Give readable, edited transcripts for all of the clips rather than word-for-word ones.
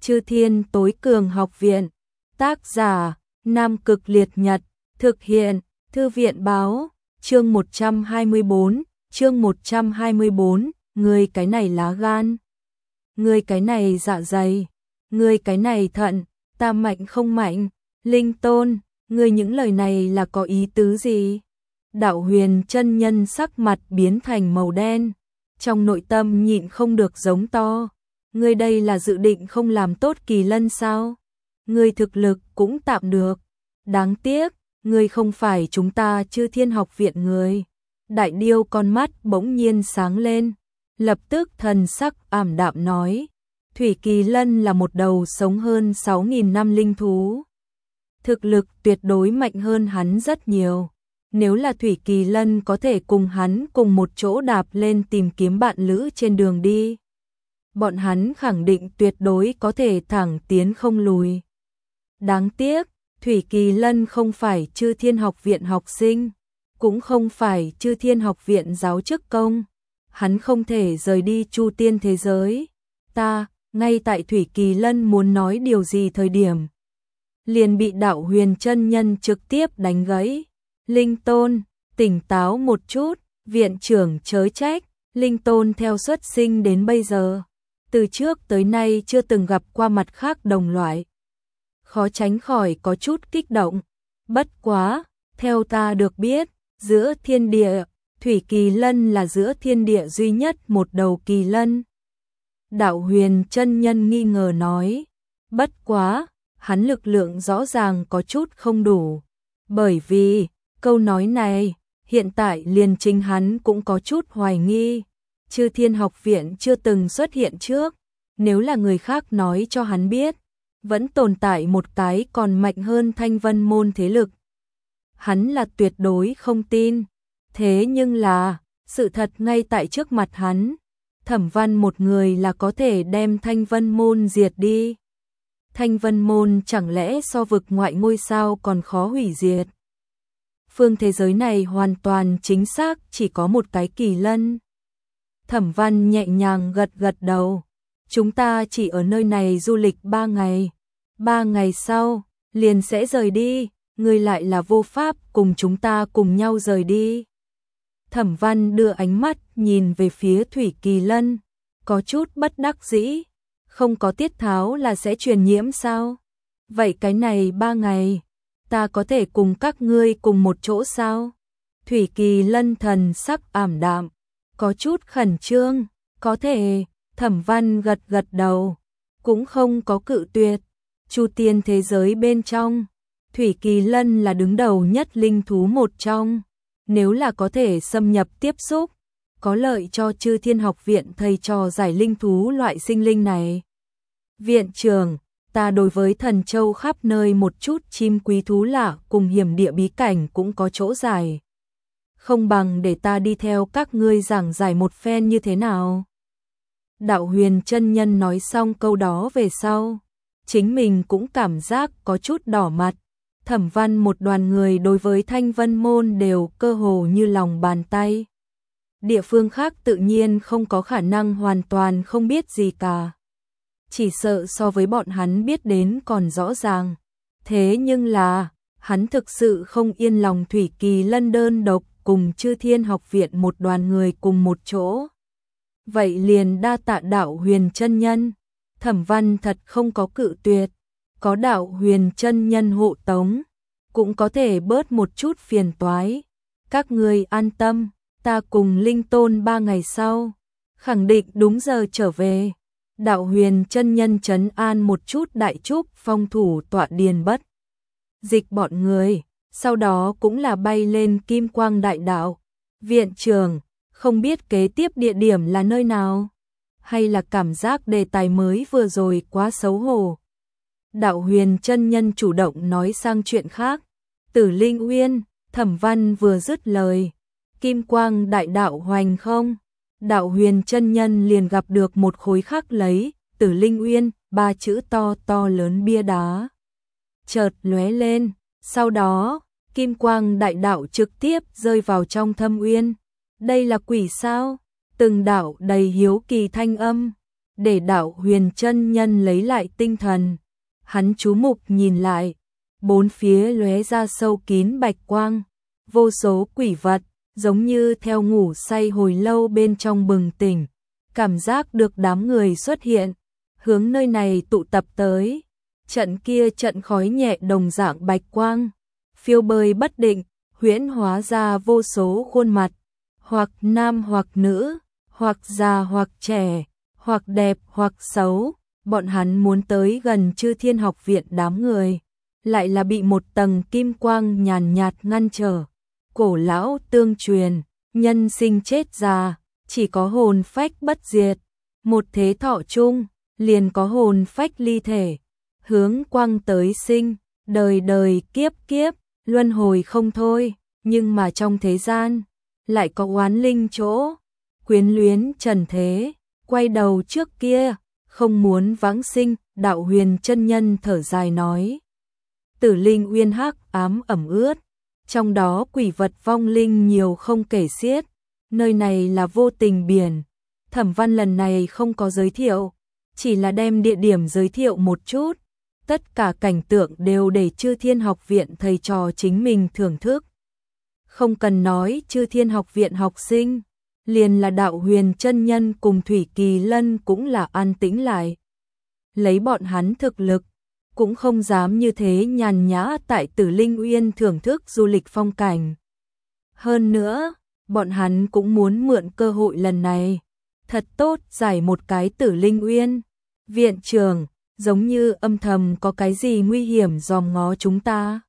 Chư Thiên Tối Cường Học Viện. Tác giả, Nam Cực Liệt Nhật. Thực hiện, Thư viện Báo. Chương 124, chương 124, ngươi cái này lá gan. Ngươi cái này dạ dày. Ngươi cái này thận, ta mạnh không mạnh. Linh Tôn, ngươi những lời này là có ý tứ gì? Đạo Huyền chân nhân sắc mặt biến thành màu đen. Trong nội tâm nhịn không được giống to. Ngươi đây là dự định không làm tốt Kỳ Lân sao? Ngươi thực lực cũng tạm được. Đáng tiếc, ngươi không phải chúng ta Chư Thiên Học Viện người. Đại Điêu con mắt bỗng nhiên sáng lên. Lập tức thần sắc ảm đạm nói. Thủy Kỳ Lân là một đầu sống hơn 6.000 năm linh thú. Thực lực tuyệt đối mạnh hơn hắn rất nhiều. Nếu là Thủy Kỳ Lân có thể cùng hắn cùng một chỗ đạp lên tìm kiếm bạn lữ trên đường đi. Bọn hắn khẳng định tuyệt đối có thể thẳng tiến không lùi. Đáng tiếc, Thủy Kỳ Lân không phải Chư Thiên Học Viện học sinh, cũng không phải Chư Thiên Học Viện giáo chức công. Hắn không thể rời đi Chu Tiên thế giới. Ngay tại Thủy Kỳ Lân muốn nói điều gì thời điểm, liền bị Đạo Huyền chân nhân trực tiếp đánh gãy. Linh Tôn, tỉnh táo một chút, viện trưởng chớ trách. Linh Tôn theo xuất sinh đến bây giờ, từ trước tới nay chưa từng gặp qua mặt khác đồng loại. Khó tránh khỏi có chút kích động. Bất quá, theo ta được biết, giữa thiên địa, Thủy Kỳ Lân là giữa thiên địa duy nhất một đầu Kỳ Lân. Đạo Huyền chân nhân nghi ngờ nói. Bất quá, hắn lực lượng rõ ràng có chút không đủ. Bởi vì, câu nói này, hiện tại liền chính hắn cũng có chút hoài nghi. Chư Thiên Học Viện chưa từng xuất hiện trước. Nếu là người khác nói cho hắn biết, vẫn tồn tại một cái còn mạnh hơn Thanh Vân Môn thế lực. Hắn là tuyệt đối không tin. Thế nhưng là, sự thật ngay tại trước mặt hắn. Thẩm Văn một người là có thể đem Thanh Vân Môn diệt đi. Thanh Vân Môn chẳng lẽ so vực ngoại ngôi sao còn khó hủy diệt? Phương thế giới này hoàn toàn chính xác chỉ có một cái Kỳ Lân. Thẩm Văn nhẹ nhàng gật gật đầu. Chúng ta chỉ ở nơi này du lịch 3 ngày. 3 ngày sau, liền sẽ rời đi. Ngươi lại là vô pháp cùng chúng ta cùng nhau rời đi. Thẩm Văn đưa ánh mắt nhìn về phía Thủy Kỳ Lân. Có chút bất đắc dĩ. Không có tiết tháo là sẽ truyền nhiễm sao? Vậy cái này 3 ngày, ta có thể cùng các ngươi cùng một chỗ sao? Thủy Kỳ Lân thần sắc ảm đạm. Có chút khẩn trương. Có thể. Thẩm Văn gật gật đầu. Cũng không có cự tuyệt. Chu Tiên thế giới bên trong, Thủy Kỳ Lân là đứng đầu nhất linh thú một trong. Nếu là có thể xâm nhập tiếp xúc, có lợi cho Chư Thiên Học Viện thầy trò giải linh thú loại sinh linh này. Viện trưởng, ta đối với Thần Châu khắp nơi một chút chim quý thú lạ cùng hiểm địa bí cảnh cũng có chỗ giải. Không bằng để ta đi theo các ngươi giảng giải một phen như thế nào? Đạo Huyền chân nhân nói xong câu đó về sau, chính mình cũng cảm giác có chút đỏ mặt. Thẩm Văn một đoàn người đối với Thanh Vân Môn đều cơ hồ như lòng bàn tay. Địa phương khác tự nhiên không có khả năng hoàn toàn không biết gì cả. Chỉ sợ so với bọn hắn biết đến còn rõ ràng. Thế nhưng là, hắn thực sự không yên lòng Thủy Kỳ Lân đơn độc cùng Chư Thiên Học Viện một đoàn người cùng một chỗ. Vậy liền đa tạ Đạo Huyền chân nhân. Thẩm Văn thật không có cự tuyệt. Có Đạo Huyền chân nhân hộ tống, cũng có thể bớt một chút phiền toái. Các ngươi an tâm, ta cùng Linh Tôn 3 ngày sau, khẳng định đúng giờ trở về. Đạo Huyền chân nhân trấn an một chút Đại Trúc Phong thủ tọa Điền Bất Dịch bọn người, sau đó cũng là bay lên Kim Quang Đại Đạo. Viện trưởng, không biết kế tiếp địa điểm là nơi nào? Hay là cảm giác đề tài mới vừa rồi quá xấu hổ? Đạo Huyền chân nhân chủ động nói sang chuyện khác. Tử Linh Uyên, Thẩm Văn vừa dứt lời. Kim Quang Đại Đạo hoành không? Đạo Huyền chân nhân liền gặp được một khối khắc lấy Tử Linh Uyên, 3 chữ to to lớn bia đá. Chợt lóe lên, sau đó, Kim Quang Đại Đạo trực tiếp rơi vào trong thâm uyên. Đây là quỷ sao? Từng đạo đầy hiếu kỳ thanh âm. để Đạo Huyền chân nhân lấy lại tinh thần. Hắn chú mục nhìn lại, bốn phía lóe ra sâu kín bạch quang, vô số quỷ vật, giống như theo ngủ say hồi lâu bên trong bừng tỉnh, cảm giác được đám người xuất hiện, hướng nơi này tụ tập tới. Trận kia trận khói nhẹ đồng dạng bạch quang, phiêu bơi bất định, huyễn hóa ra vô số khuôn mặt, hoặc nam hoặc nữ, hoặc già hoặc trẻ, hoặc đẹp hoặc xấu. Bọn hắn muốn tới gần Chư Thiên Học Viện đám người, lại là bị một tầng kim quang nhàn nhạt ngăn trở. Cổ lão tương truyền, nhân sinh chết già, chỉ có hồn phách bất diệt, một thế thọ chung, liền có hồn phách ly thể, hướng quang tới sinh, đời đời kiếp kiếp, luân hồi không thôi. Nhưng mà trong thế gian, lại có oán linh chỗ, quyến luyến trần thế, quay đầu trước kia, không muốn vãng sinh. Đạo Huyền chân nhân thở dài nói, Tử linh uyên hắc ám ẩm ướt, trong đó quỷ vật vong linh nhiều không kể xiết, nơi này là vô tình biển. Thẩm Văn lần này không có giới thiệu, chỉ là đem địa điểm giới thiệu một chút, tất cả cảnh tượng đều để Chư Thiên Học Viện thầy trò chính mình thưởng thức. Không cần nói Chư Thiên Học Viện học sinh, liền là Đạo Huyền chân nhân cùng Thủy Kỳ Lân cũng là an tĩnh lại. Lấy bọn hắn thực lực, cũng không dám như thế nhàn nhã tại Tử Linh Uyên thưởng thức du lịch phong cảnh. Hơn nữa, bọn hắn cũng muốn mượn cơ hội lần này, thật tốt giải một cái Tử Linh Uyên. Viện trưởng, giống như âm thầm có cái gì nguy hiểm dòm ngó chúng ta.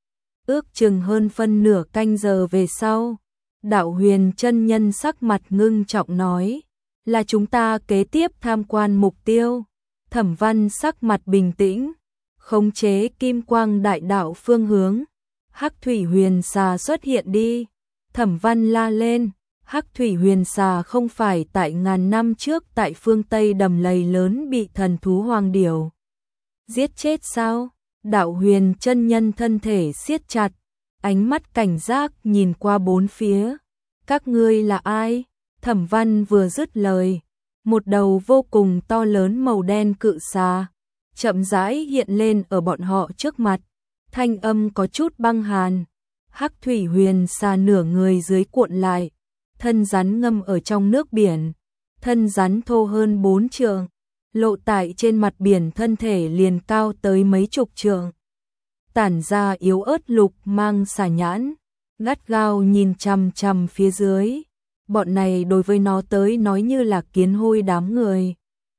Ước chừng hơn phân nửa canh giờ về sau, Đạo Huyền chân nhân sắc mặt ngưng trọng nói, là chúng ta kế tiếp tham quan mục tiêu. Thẩm Văn sắc mặt bình tĩnh, khống chế kim quang đại đạo phương hướng. Hắc thủy huyền xà xuất hiện đi. Thẩm Văn la lên, Hắc thủy huyền xà không phải tại ngàn năm trước tại phương Tây đầm lầy lớn bị thần thú hoàng điểu giết chết sao? Đạo Huyền chân nhân thân thể siết chặt, ánh mắt cảnh giác nhìn qua bốn phía. Các ngươi là ai? Thẩm Văn vừa dứt lời, một đầu vô cùng to lớn màu đen cự xà chậm rãi hiện lên ở bọn họ trước mặt, thanh âm có chút băng hàn. Hắc thủy huyền xà nửa người dưới cuộn lại, thân rắn ngâm ở trong nước biển, thân rắn thô hơn 4 trượng, lộ tại trên mặt biển, thân thể liền cao tới mấy chục trượng, tản ra yếu ớt lục mang xà nhãn, gắt gao nhìn chằm chằm phía dưới. Bọn này đối với nó tới nói như là kiến hôi đám người.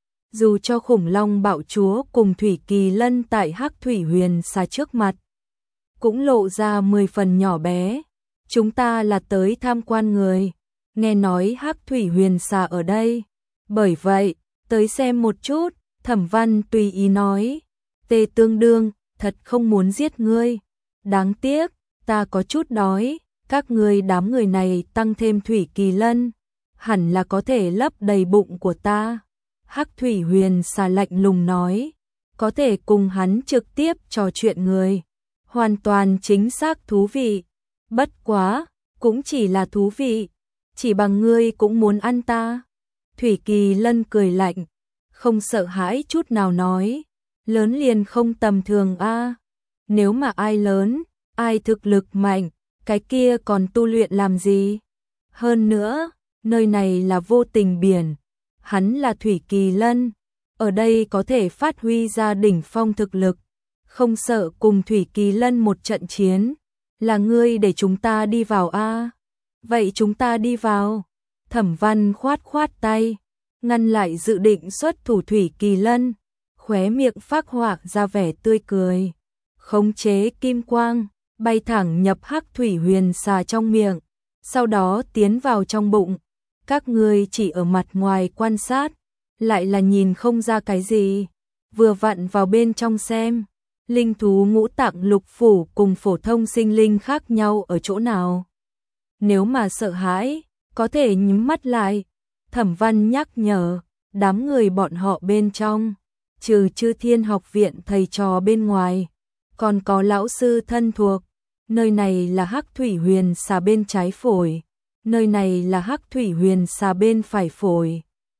Dù cho khủng long bạo chúa cùng Thủy Kỳ Lân tại Hắc thủy huyền xà trước mặt, cũng lộ ra 10 phần nhỏ bé. Chúng ta là tới tham quan người, nghe nói Hắc thủy huyền xà ở đây, bởi vậy tới xem một chút. Thẩm Văn tùy ý nói, Tề Tương Đương, thật không muốn giết ngươi, đáng tiếc, ta có chút đói. Các ngươi đám người này tăng thêm Thủy Kỳ Lân, hẳn là có thể lấp đầy bụng của ta. Hắc thủy huyền xà lạnh lùng nói, có thể cùng hắn trực tiếp trò chuyện người, hoàn toàn chính xác thú vị. Bất quá, cũng chỉ là thú vị, chỉ bằng ngươi cũng muốn ăn ta. Thủy Kỳ Lân cười lạnh, không sợ hãi chút nào nói, lớn liền không tầm thường a. Nếu mà ai lớn, ai thực lực mạnh, cái kia còn tu luyện làm gì? Hơn nữa, nơi này là vô tình biển, hắn là Thủy Kỳ Lân, ở đây có thể phát huy ra đỉnh phong thực lực, không sợ cùng Thủy Kỳ Lân một trận chiến. Là ngươi để chúng ta đi vào a? Vậy chúng ta đi vào. Thẩm Văn khoát khoát tay, ngăn lại dự định xuất thủ Thủy Kỳ Lân, khóe miệng phác họa ra vẻ tươi cười, khống chế kim quang bay thẳng nhập Hắc thủy huyền xà trong miệng, sau đó tiến vào trong bụng. Các ngươi chỉ ở mặt ngoài quan sát, lại là nhìn không ra cái gì, vừa vặn vào bên trong xem. Linh thú ngũ tạng lục phủ cùng phổ thông sinh linh khác nhau ở chỗ nào? Nếu mà sợ hãi, có thể nhắm mắt lại. Thẩm Văn nhắc nhở, đám người bọn họ bên trong, trừ Chư Thiên Học Viện thầy trò bên ngoài, còn có lão sư thân thuộc. Nơi này là Hắc thủy huyền xà bên trái phổi, nơi này là Hắc thủy huyền xà bên phải phổi.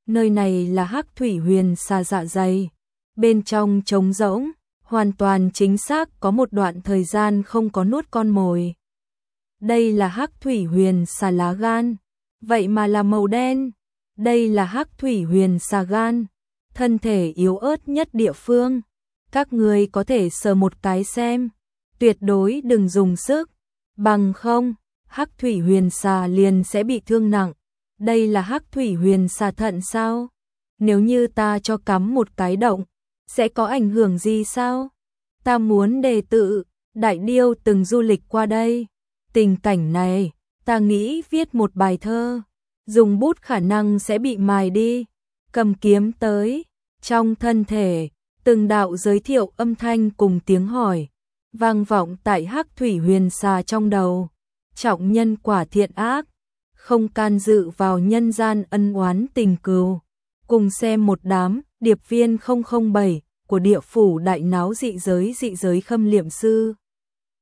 Nơi này là Hắc Thủy Huyền Xà dạ dày. Bên trong trống rỗng, hoàn toàn chính xác có một đoạn thời gian không có nuốt con mồi. Đây là Hắc Thủy Huyền Xà lá gan, vậy mà là màu đen. Đây là Hắc Thủy Huyền Xà gan, thân thể yếu ớt nhất địa phương. Các ngươi có thể sờ một cái xem, tuyệt đối đừng dùng sức, bằng không, Hắc Thủy Huyền Xà liền sẽ bị thương nặng. Đây là Hắc Thủy Huyền Xà thận sao? Nếu như ta cho cắm một cái động, sẽ có ảnh hưởng gì sao? Ta muốn đề tự, Đại Điêu từng du lịch qua đây. Tình cảnh này, ta nghĩ viết một bài thơ, dùng bút khả năng sẽ bị mài đi. Cầm kiếm tới, trong thân thể, từng đạo giới thiệu âm thanh cùng tiếng hỏi, vang vọng tại Hắc Thủy Huyền Xà trong đầu. Trọng nhân quả thiện ác, không can dự vào nhân gian ân oán tình cừu. Cùng xem một đám điệp viên 007 của địa phủ đại náo dị giới khâm liệm sư.